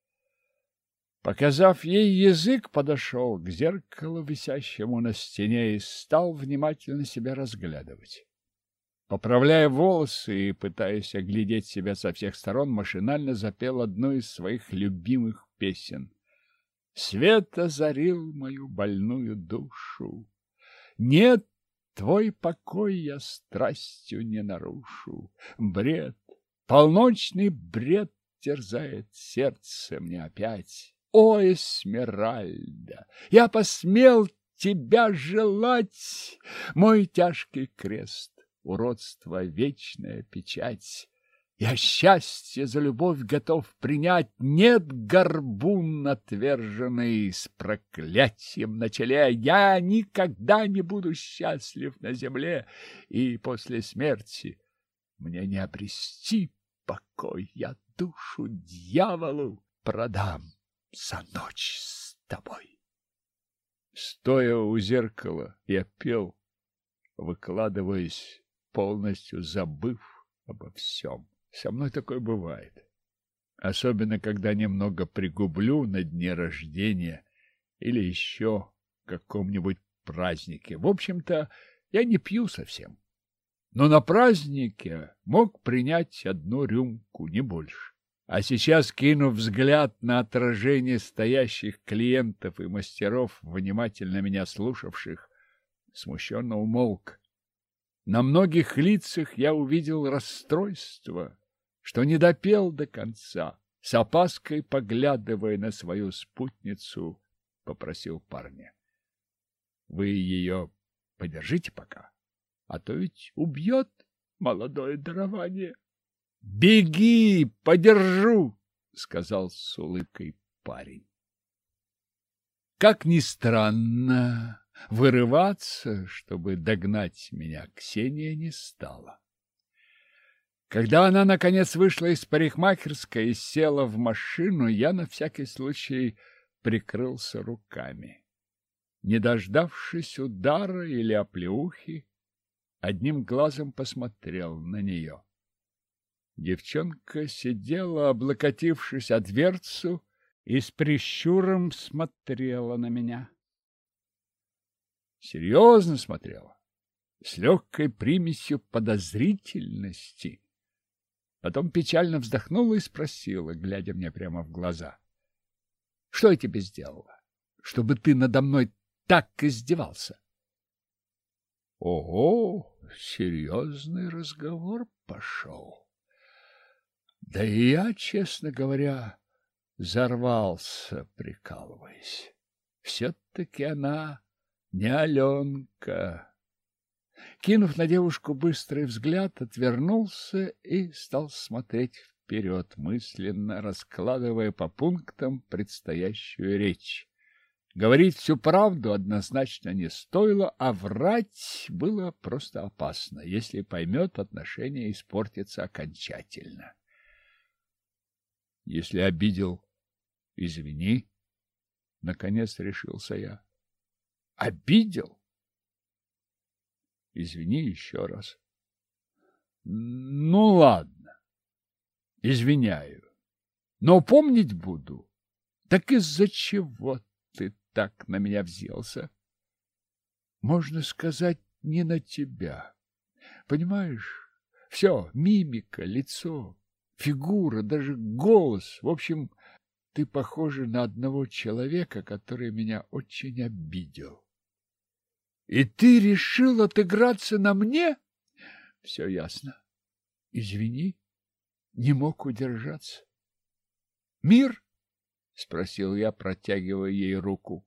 Показав ей язык, подошел к зеркалу, висящему на стене, и стал внимательно себя разглядывать. Поправляя волосы и пытаясь оглядеть себя со всех сторон, машинально запел одну из своих любимых песен. «Свет озарил мою больную душу. Нет, твой покой я страстью не нарушу. Бред, полночный бред терзает сердце мне опять. О, Эсмеральда, я посмел тебя желать, мой тяжкий крест, уродство, вечная печать. Я счастье за любовь готов принять, нет, горбун отверженный с проклятием на челе, я никогда не буду счастлив на земле, и после смерти мне не обрести покой, я душу дьяволу продам за ночь с тобой. Стоя у зеркала, я пел, выкладываясь, полностью забыв обо всем. Со мной такое бывает. Особенно, когда немного пригублю на дне рождения или еще каком-нибудь празднике. В общем-то, я не пью совсем. Но на празднике мог принять одну рюмку, не больше. А сейчас, кинув взгляд на отражение стоящих клиентов и мастеров, внимательно меня слушавших, смущенно умолк. На многих лицах я увидел расстройство, что не допел до конца. С опаской, поглядывая на свою спутницу, попросил парня. — Вы ее подержите пока, а то ведь убьет молодое дарование. — Беги, подержу, — сказал с улыбкой парень. Как ни странно, вырываться, чтобы догнать меня, Ксения не стала. Когда она, наконец, вышла из парикмахерской и села в машину, я на всякий случай прикрылся руками. Не дождавшись удара или оплеухи, одним глазом посмотрел на нее. Девчонка сидела, облокотившись о дверцу, и с прищуром смотрела на меня. Серьезно смотрела, с легкой примесью подозрительности. Потом печально вздохнула и спросила, глядя мне прямо в глаза: — Что я тебе сделала, чтобы ты надо мной так издевался? Ого, серьезный разговор пошел. Да и я, честно говоря, взорвался, прикалываясь. Все-таки она не Аленка. Кинув на девушку быстрый взгляд, отвернулся и стал смотреть вперед, мысленно раскладывая по пунктам предстоящую речь. Говорить всю правду однозначно не стоило, а врать было просто опасно. Если поймет, отношения испортятся окончательно. Если обидел, извини, наконец решился я. Обидел? Извини еще раз. Ну, ладно, извиняю, но помнить буду. Так из-за чего ты так на меня взялся? Можно сказать, не на тебя. Понимаешь, все, мимика, лицо, фигура, даже голос. В общем, ты похожа на одного человека, который меня очень обидел. И ты решил отыграться на мне? Все ясно. Извини, не мог удержаться. Мир? Спросил я, протягивая ей руку.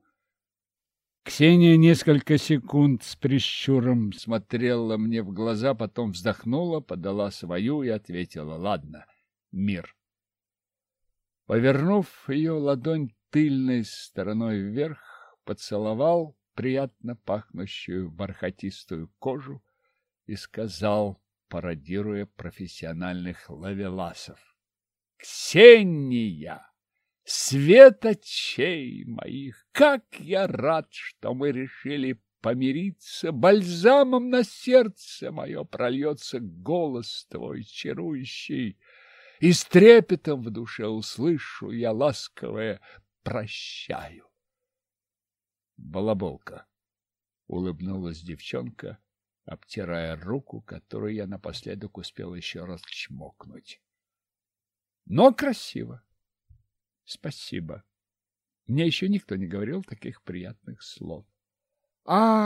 Ксения несколько секунд с прищуром смотрела мне в глаза, потом вздохнула, подала свою и ответила: ладно, мир. Повернув ее ладонь тыльной стороной вверх, поцеловал приятно пахнущую бархатистую кожу и сказал, пародируя профессиональных ловеласов: «Ксения! Свет очей моих! Как я рад, что мы решили помириться! Бальзамом на сердце мое прольется голос твой чарующий, и с трепетом в душе услышу я ласковое «прощаю». Балаболка! — улыбнулась девчонка, обтирая руку, которую я напоследок успел еще раз чмокнуть. Но красиво. Спасибо. Мне еще никто не говорил таких приятных слов. —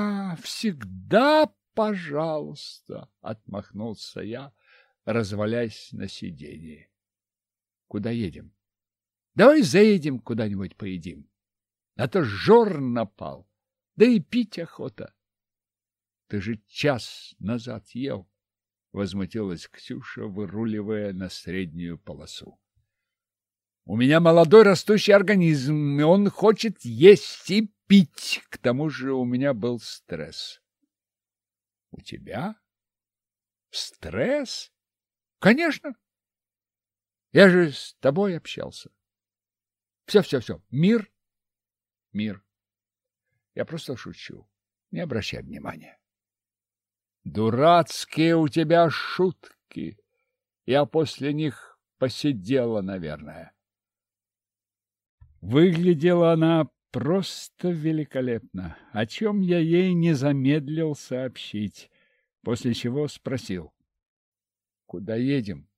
всегда пожалуйста, — отмахнулся я, развалясь на сиденье. — Куда едем? — Давай заедем куда-нибудь поедим. А то жор напал, да и пить охота. — Ты же час назад ел, — возмутилась Ксюша, выруливая на среднюю полосу. У меня молодой растущий организм, и он хочет есть и пить. К тому же у меня был стресс. — У тебя? Стресс? — Конечно. Я же с тобой общался. Все. Мир. Мир. Я просто шучу. Не обращай внимания. Дурацкие у тебя шутки. Я после них посидела, наверное. Выглядела она просто великолепно, о чем я ей не замедлил сообщить, после чего спросил: куда едем?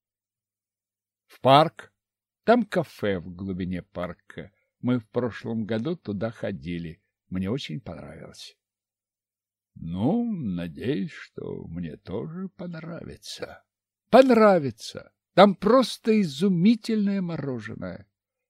В парк. Там кафе в глубине парка. Мы в прошлом году туда ходили. Мне очень понравилось. Ну, надеюсь, что мне тоже понравится. Понравится. Там просто изумительное мороженое.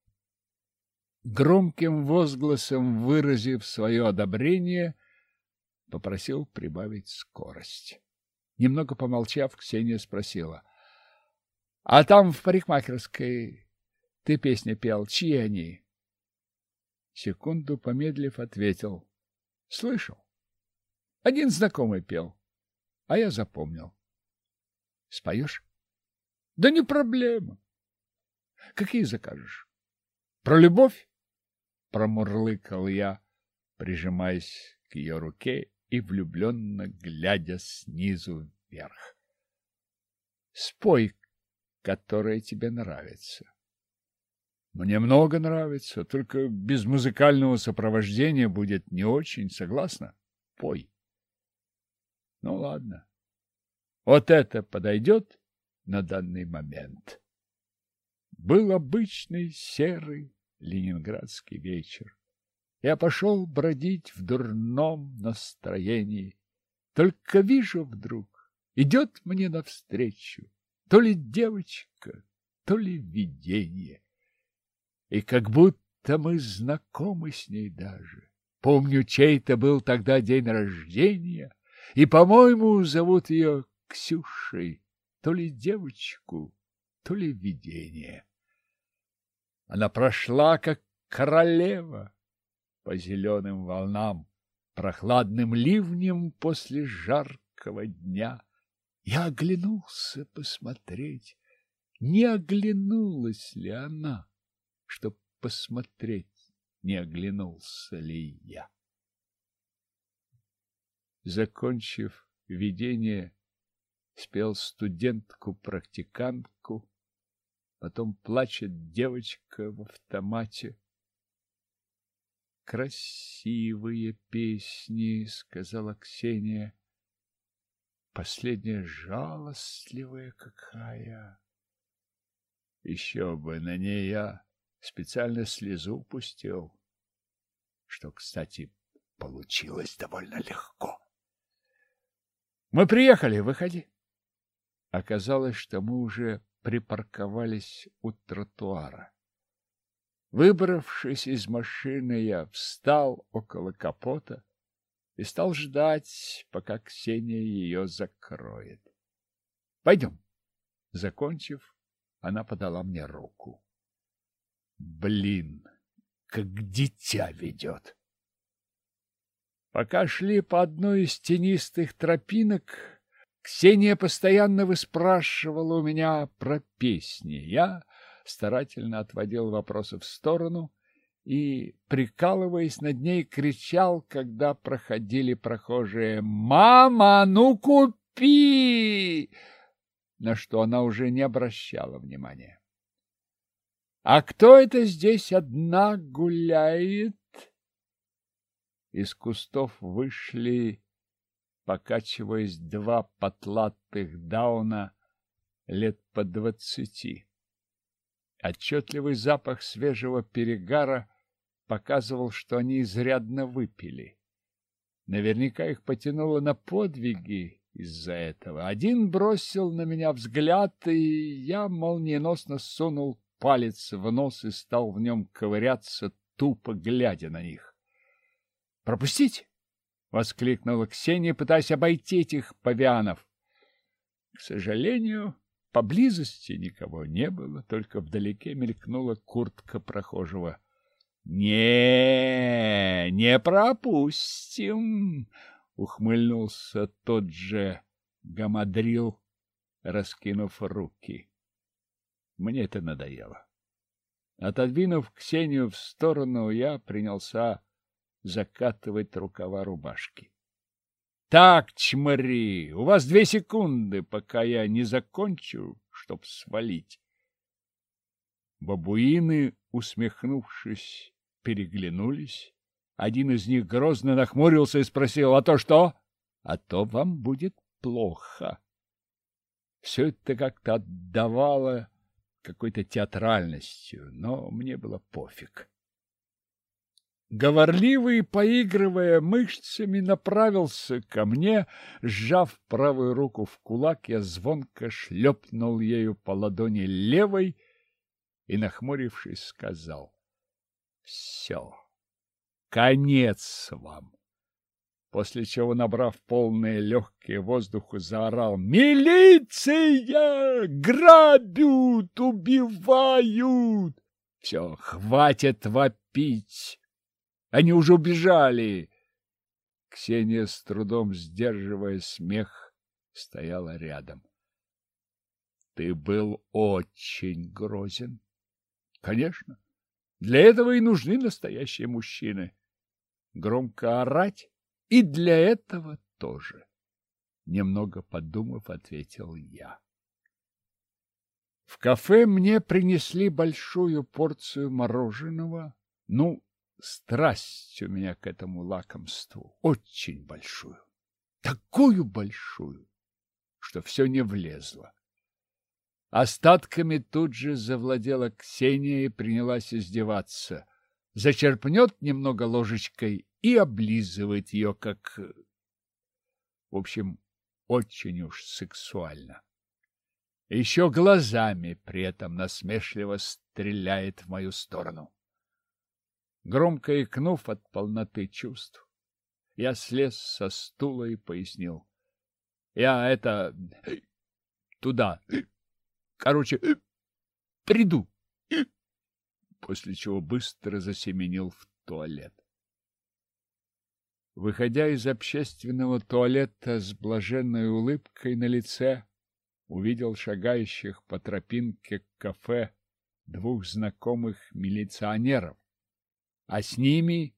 Громким возгласом выразив свое одобрение, попросил прибавить скорость. Немного помолчав, Ксения спросила: — А там в парикмахерской ты песни пел, чьи они? Секунду помедлив, ответил: — Слышал. Один знакомый пел, а я запомнил. — Споешь? — Да не проблема. — Какие закажешь? — Про любовь? — промурлыкал я, прижимаясь к ее руке и влюбленно глядя снизу вверх. — Спой, которая тебе нравится. — Мне много нравится, только без музыкального сопровождения будет не очень, согласна? Пой. — Ну, ладно. Вот это подойдет на данный момент. Был обычный серый ленинградский вечер. Я пошел бродить в дурном настроении. Только вижу вдруг, идет мне навстречу то ли девочка, то ли видение. И как будто мы знакомы с ней даже. Помню, чей-то был тогда день рождения, и, по-моему, зовут ее Ксюшей, то ли девочку, то ли видение. Она прошла, как королева, по зеленым волнам, прохладным ливнем после жаркого дня. Я оглянулся посмотреть, не оглянулась ли она, чтоб посмотреть, не оглянулся ли я. Закончив видение, спел студентку-практикантку, потом плачет девочка в автомате. Красивые песни, сказала Ксения. Последняя жалостливая какая. Еще бы на ней я специально слезу пустил, что, кстати, получилось довольно легко. Мы приехали, выходи. Оказалось, что мы уже припарковались у тротуара. Выбравшись из машины, я встал около капота и стал ждать, пока Ксения ее закроет. Пойдем. Закончив, она подала мне руку. Блин, как дитя ведет. Пока шли по одной из тенистых тропинок, Ксения постоянно выспрашивала у меня про песни. Я старательно отводил вопросы в сторону и, прикалываясь над ней, кричал, когда проходили прохожие: «Мама, ну купи!» На что она уже не обращала внимания. «А кто это здесь одна гуляет?» Из кустов вышли, покачиваясь, два потлатых дауна лет по 20. Отчетливый запах свежего перегара показывал, что они изрядно выпили. Наверняка их потянуло на подвиги из-за этого. Один бросил на меня взгляд, и я молниеносно сунул палец в нос и стал в нем ковыряться, тупо глядя на них. «Пропустить!» — воскликнула Ксения, пытаясь обойти этих павианов. К сожалению, поблизости никого не было, только вдалеке мелькнула куртка прохожего. Не пропустим!» — ухмыльнулся тот же гамадрил, раскинув руки. Мне это надоело. Отодвинув Ксению в сторону, я принялся закатывать рукава рубашки. «Так, чмари, у вас 2 секунды, пока я не закончу, чтоб свалить». Бабуины, усмехнувшись, переглянулись. Один из них грозно нахмурился и спросил: «А то что?» «А то вам будет плохо». Все это как-то отдавало какой-то театральностью, но мне было пофиг. Говорливый, поигрывая мышцами, направился ко мне. Сжав правую руку в кулак, я звонко шлепнул ею по ладони левой и, нахмурившись, сказал: «Все, конец вам!» После чего, набрав полные легкие воздуху, заорал: «Милиция! Грабят! Убивают! Все, хватит вопить! Они уже убежали!» Ксения, с трудом сдерживая смех, стояла рядом. «Ты был очень грозен». «Конечно, для этого и нужны настоящие мужчины. Громко орать и для этого тоже». Немного подумав, ответил я. В кафе мне принесли большую порцию мороженого. Страсть у меня к этому лакомству, очень большую. Такую большую, что все не влезло. Остатками тут же завладела Ксения и принялась издеваться. Зачерпнет немного ложечкой и облизывает ее, как... В общем, очень уж сексуально. Еще глазами при этом насмешливо стреляет в мою сторону. Громко икнув от полноты чувств, я слез со стула и пояснил: «Я туда, приду», после чего быстро засеменил в туалет. Выходя из общественного туалета с блаженной улыбкой на лице, увидел шагающих по тропинке к кафе 2 знакомых милиционеров, а с ними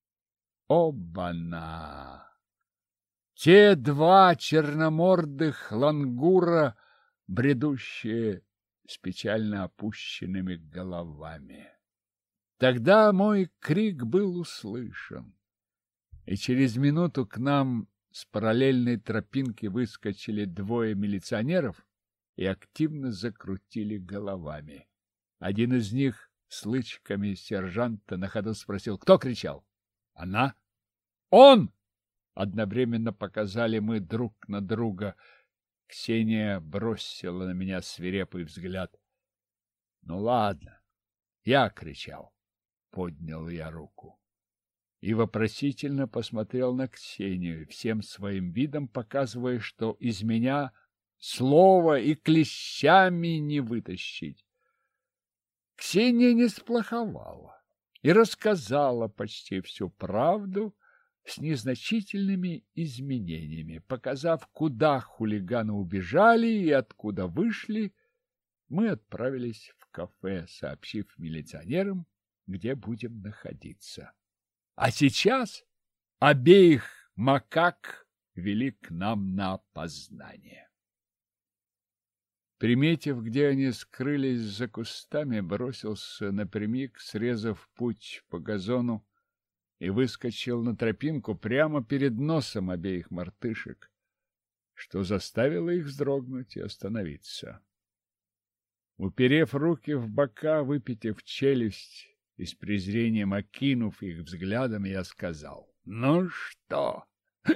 оба-на! Те 2 черномордых лангура, бредущие с печально опущенными головами. Тогда мой крик был услышан, и через минуту к нам с параллельной тропинки выскочили 2 милиционеров и активно закрутили головами. Один из них с лычками сержанта, на ходу спросил: кто кричал? Она? Он! Одновременно показали мы друг на друга. Ксения бросила на меня свирепый взгляд. Ну ладно, я кричал. Поднял я руку и вопросительно посмотрел на Ксению, всем своим видом показывая, что из меня слова и клещами не вытащить. Ксения не сплоховала и рассказала почти всю правду с незначительными изменениями. Показав, куда хулиганы убежали и откуда вышли, мы отправились в кафе, сообщив милиционерам, где будем находиться. А сейчас обеих макак вели к нам на опознание. Приметив, где они скрылись за кустами, бросился напрямик, срезав путь по газону, и выскочил на тропинку прямо перед носом обеих мартышек, что заставило их вздрогнуть и остановиться. Уперев руки в бока, выпитив челюсть и с презрением окинув их взглядом, я сказал: ну что,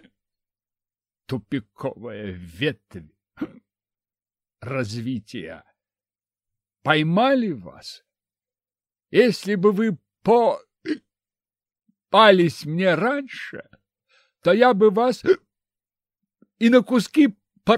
тупиковая ветвь развития, поймали вас? Если бы вы попались мне раньше, то я бы вас и на куски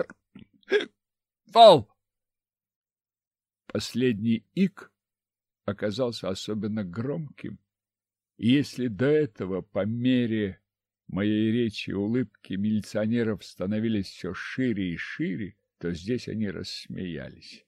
порвал. Последний ик оказался особенно громким, и если до этого по мере моей речи улыбки милиционеров становились все шире и шире, то здесь они рассмеялись.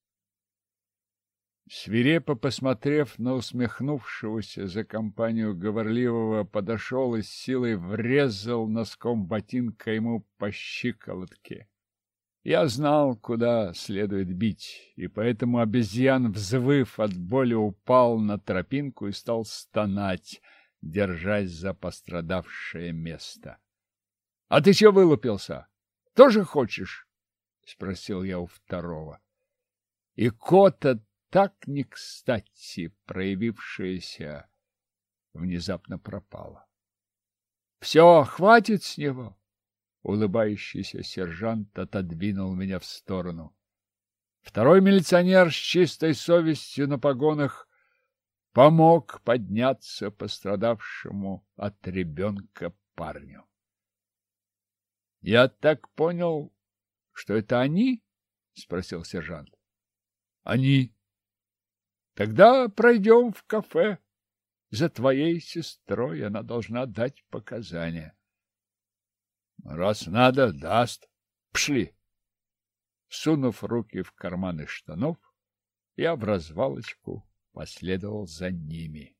Свирепо посмотрев на усмехнувшегося за компанию говорливого, подошел и с силой врезал носком ботинка ему по щиколотке. Я знал, куда следует бить, и поэтому обезьян, взвыв от боли, упал на тропинку и стал стонать, держась за пострадавшее место. — А ты чего вылупился? Тоже хочешь? — спросил я у второго. И кота, так не кстати проявившаяся, внезапно пропала. — Все, хватит с него! Улыбающийся сержант отодвинул меня в сторону. Второй милиционер с чистой совестью на погонах помог подняться пострадавшему от ребенка парню. — Я так понял, что это они? — спросил сержант. — Они. — Тогда пройдем в кафе. За твоей сестрой она должна дать показания. — Раз надо, даст. Пшли. Сунув руки в карманы штанов, я в развалочку последовал за ними.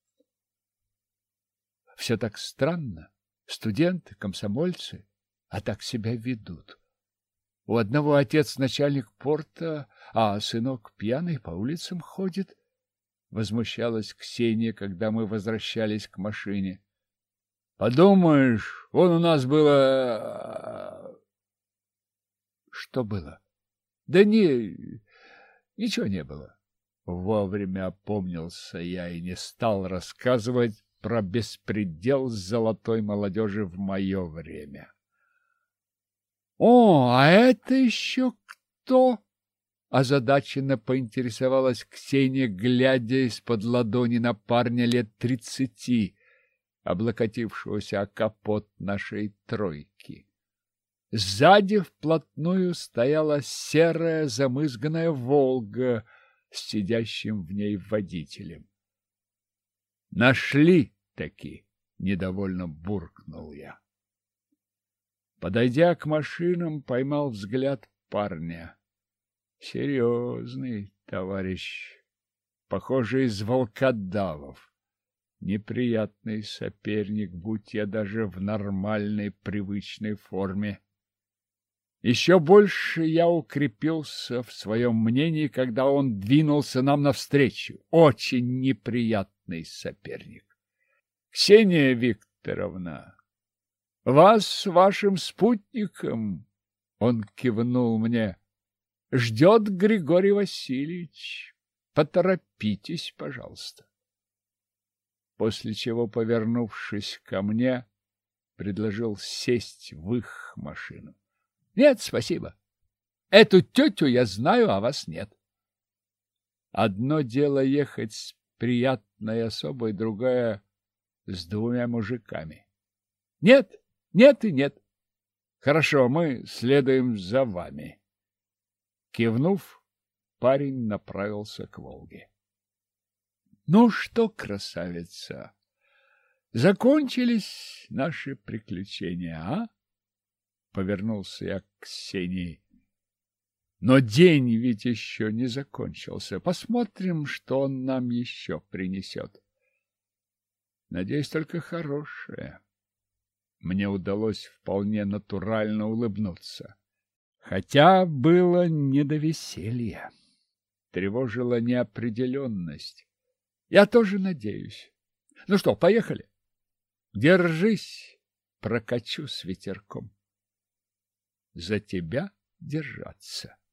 Все так странно. Студенты, комсомольцы, а так себя ведут. У одного отец начальник порта, а сынок пьяный по улицам ходит. Возмущалась Ксения, когда мы возвращались к машине. Подумаешь, вон у нас было... Что было? Да ничего не было. Вовремя опомнился я и не стал рассказывать про беспредел золотой молодежи в мое время. — О, а это еще кто? — озадаченно поинтересовалась Ксения, глядя из-под ладони на парня лет 30, облокотившегося о капот нашей тройки. Сзади вплотную стояла серая замызганная «Волга» с сидящим в ней водителем. «Нашли-таки!» — недовольно буркнул я. Подойдя к машинам, поймал взгляд парня. Серьезный товарищ, похоже, из волкодавов. Неприятный соперник, будь я даже в нормальной привычной форме. Еще больше я укрепился в своем мнении, когда он двинулся нам навстречу. Очень неприятный соперник. — Ксения Викторовна, вас с вашим спутником, — он кивнул мне, — ждет Григорий Васильевич. Поторопитесь, пожалуйста. После чего, повернувшись ко мне, предложил сесть в их машину. Нет, спасибо. Эту тетю я знаю, а вас нет. Одно дело ехать с приятной особой, другое с двумя мужиками. Нет, нет и нет. Хорошо, мы следуем за вами. Кивнув, парень направился к Волге. Ну что, красавица, закончились наши приключения, а? Повернулся я к Ксении. Но день ведь еще не закончился. Посмотрим, что он нам еще принесет. Надеюсь, только хорошее. Мне удалось вполне натурально улыбнуться. Хотя было не до веселья. Тревожила неопределенность. Я тоже надеюсь. Ну что, поехали? Держись, прокачу с ветерком. За тебя держаться.